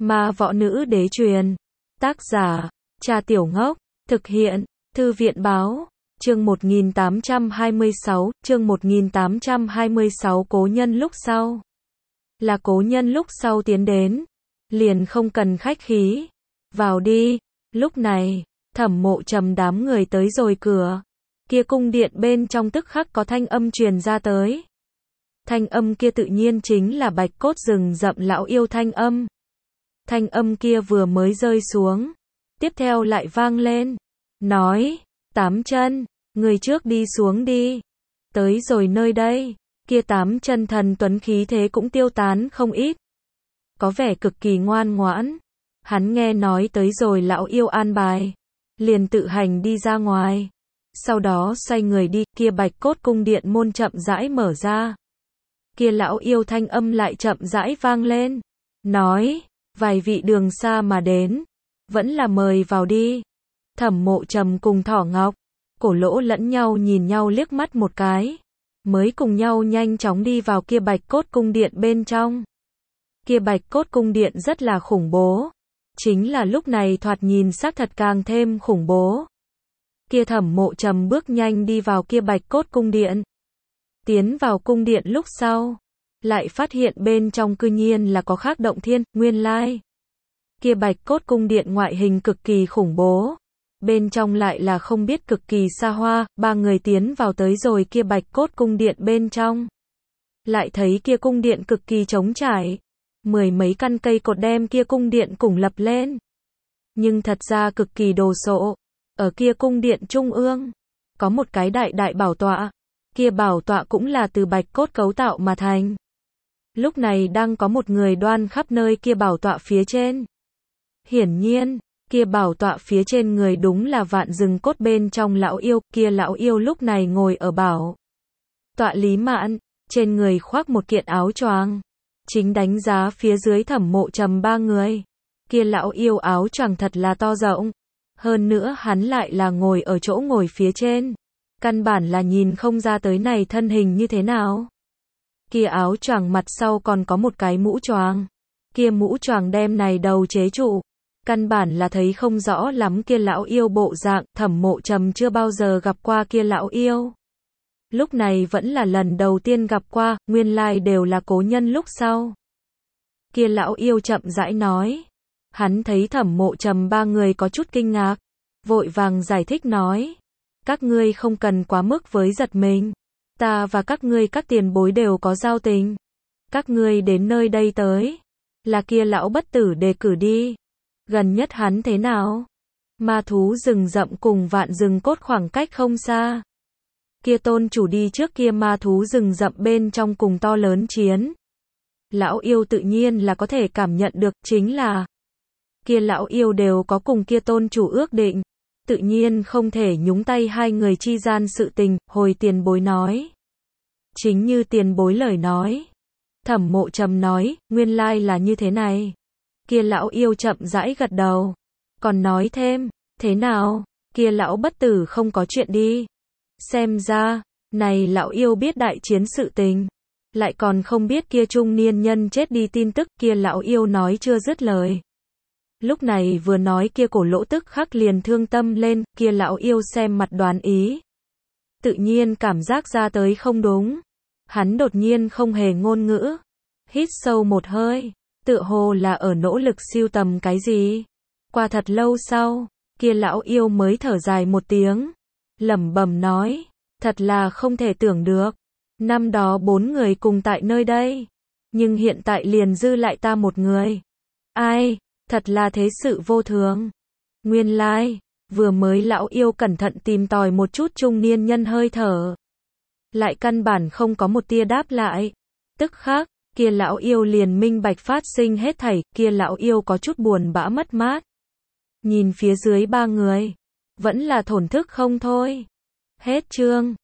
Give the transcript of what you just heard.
Ma võ nữ đế truyền. Tác giả, Cha Tiểu Ngốc. Thực hiện, Thư viện báo. Chương 1826, cố nhân lúc sau. Là cố nhân lúc sau tiến đến. Liền không cần khách khí. Vào đi. Lúc này, Thẩm Mộ Trầm đám người tới rồi cửa. Kia cung điện bên trong tức khắc có thanh âm truyền ra tới. Thanh âm kia tự nhiên chính là Bạch Cốt rừng rậm lão yêu thanh âm. Thanh âm kia vừa mới rơi xuống, tiếp theo lại vang lên, nói, Tám Chân, người trước đi xuống đi. Tới rồi nơi đây, kia Tám Chân thần tuấn khí thế cũng tiêu tán không ít. Có vẻ cực kỳ ngoan ngoãn. Hắn nghe nói tới rồi lão yêu an bài, liền tự hành đi ra ngoài. Sau đó xoay người đi, kia Bạch Cốt cung điện môn chậm rãi mở ra. Kia lão yêu thanh âm lại chậm rãi vang lên, nói, vài vị đường xa mà đến, vẫn là mời vào đi. Thẩm Mộ Trầm cùng Thỏ Ngọc, Cổ Lỗ lẫn nhau nhìn nhau liếc mắt một cái, mới cùng nhau nhanh chóng đi vào kia Bạch Cốt cung điện bên trong. Kia Bạch Cốt cung điện rất là khủng bố, chính là lúc này thoạt nhìn xác thật càng thêm khủng bố. Kia Thẩm Mộ Trầm bước nhanh đi vào kia Bạch Cốt cung điện. Tiến vào cung điện lúc sau, lại phát hiện bên trong cư nhiên là có khác động thiên, nguyên lai. Kia Bạch Cốt cung điện ngoại hình cực kỳ khủng bố, bên trong lại là không biết cực kỳ xa hoa. Ba người tiến vào tới rồi kia Bạch Cốt cung điện bên trong. Lại thấy kia cung điện cực kỳ trống trải, mười mấy căn cây cột đem kia cung điện cùng lập lên. Nhưng thật ra cực kỳ đồ sộ, ở kia cung điện trung ương, có một cái đại đại bảo tọa. Kia bảo tọa cũng là từ bạch cốt cấu tạo mà thành. Lúc này đang có một người đoan khắp nơi kia bảo tọa phía trên. Hiển nhiên, kia bảo tọa phía trên người đúng là Vạn Rừng Cốt bên trong lão yêu. Kia lão yêu lúc này ngồi ở bảo tọa lý mạn, trên người khoác một kiện áo choàng, chính đánh giá phía dưới Thẩm Mộ Trầm ba người. Kia lão yêu áo choàng thật là to rộng, hơn nữa hắn lại là ngồi ở chỗ ngồi phía trên. Căn bản là nhìn không ra tới này thân hình như thế nào. Kia áo choàng mặt sau còn có một cái mũ choàng. Kia mũ choàng đem này đầu chế trụ. Căn bản là thấy không rõ lắm kia lão yêu bộ dạng. Thẩm Mộ Trầm chưa bao giờ gặp qua kia lão yêu. Lúc này vẫn là lần đầu tiên gặp qua, nguyên lai đều là cố nhân lúc sau. Kia lão yêu chậm rãi nói. Hắn thấy Thẩm Mộ Trầm ba người có chút kinh ngạc, vội vàng giải thích nói. Các ngươi không cần quá mức với giật mình. Ta và các ngươi các tiền bối đều có giao tình. Các ngươi đến nơi đây tới, là kia lão bất tử đề cử đi. Gần nhất hắn thế nào? Ma thú rừng rậm cùng Vạn Rừng Cốt khoảng cách không xa. Kia tôn chủ đi trước kia ma thú rừng rậm bên trong cùng to lớn chiến. Lão yêu tự nhiên là có thể cảm nhận được, chính là kia lão yêu đều có cùng kia tôn chủ ước định. Tự nhiên không thể nhúng tay hai người chi gian sự tình. Hồi tiền bối nói. Chính như tiền bối lời nói. Thẩm Mộ Trầm nói, nguyên lai là như thế này. Kia lão yêu chậm rãi gật đầu. Còn nói thêm, thế nào, kia lão bất tử không có chuyện đi. Xem ra, này lão yêu biết đại chiến sự tình. Lại còn không biết kia trung niên nhân chết đi tin tức. Kia lão yêu nói chưa dứt lời. Lúc này vừa nói kia Cổ Lỗ tức khắc liền thương tâm lên. Kia lão yêu xem mặt đoán ý. Tự nhiên cảm giác ra tới không đúng. Hắn đột nhiên không hề ngôn ngữ. Hít sâu một hơi. Tựa hồ là ở nỗ lực siêu tầm cái gì. Qua thật lâu sau, kia lão yêu mới thở dài một tiếng. Lẩm bẩm nói. Thật là không thể tưởng được. Năm đó 4 người cùng tại nơi đây. Nhưng hiện tại liền dư lại ta một người. Ai? Thật là thế sự vô thường. Nguyên lai, vừa mới lão yêu cẩn thận tìm tòi một chút trung niên nhân hơi thở. Lại căn bản không có một tia đáp lại. Tức khắc, kia lão yêu liền minh bạch phát sinh hết thảy. Kia lão yêu có chút buồn bã mất mát. Nhìn phía dưới ba người. Vẫn là thổn thức không thôi. Hết chương.